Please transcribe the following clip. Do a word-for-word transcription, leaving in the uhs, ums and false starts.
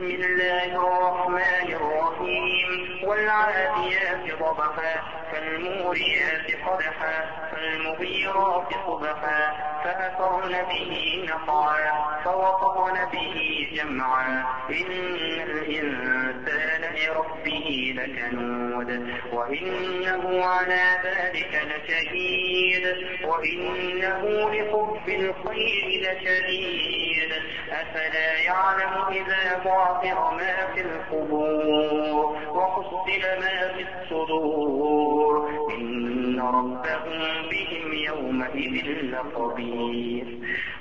بسم الله الرحمن الرحيم والعاديات ضبحا فالموريات قدحا فالمغيرات صبحا فأثرن به نقعا فوقرن به جمعا إن الإنسان لربه لكنود وإنه على ذلك لشهيد وإنه لحب الخير لشديد أفلا يعلم إذا بعثر ما في القبور وحصل ما في الصدور إن ربهم بهم يومئذ لخبير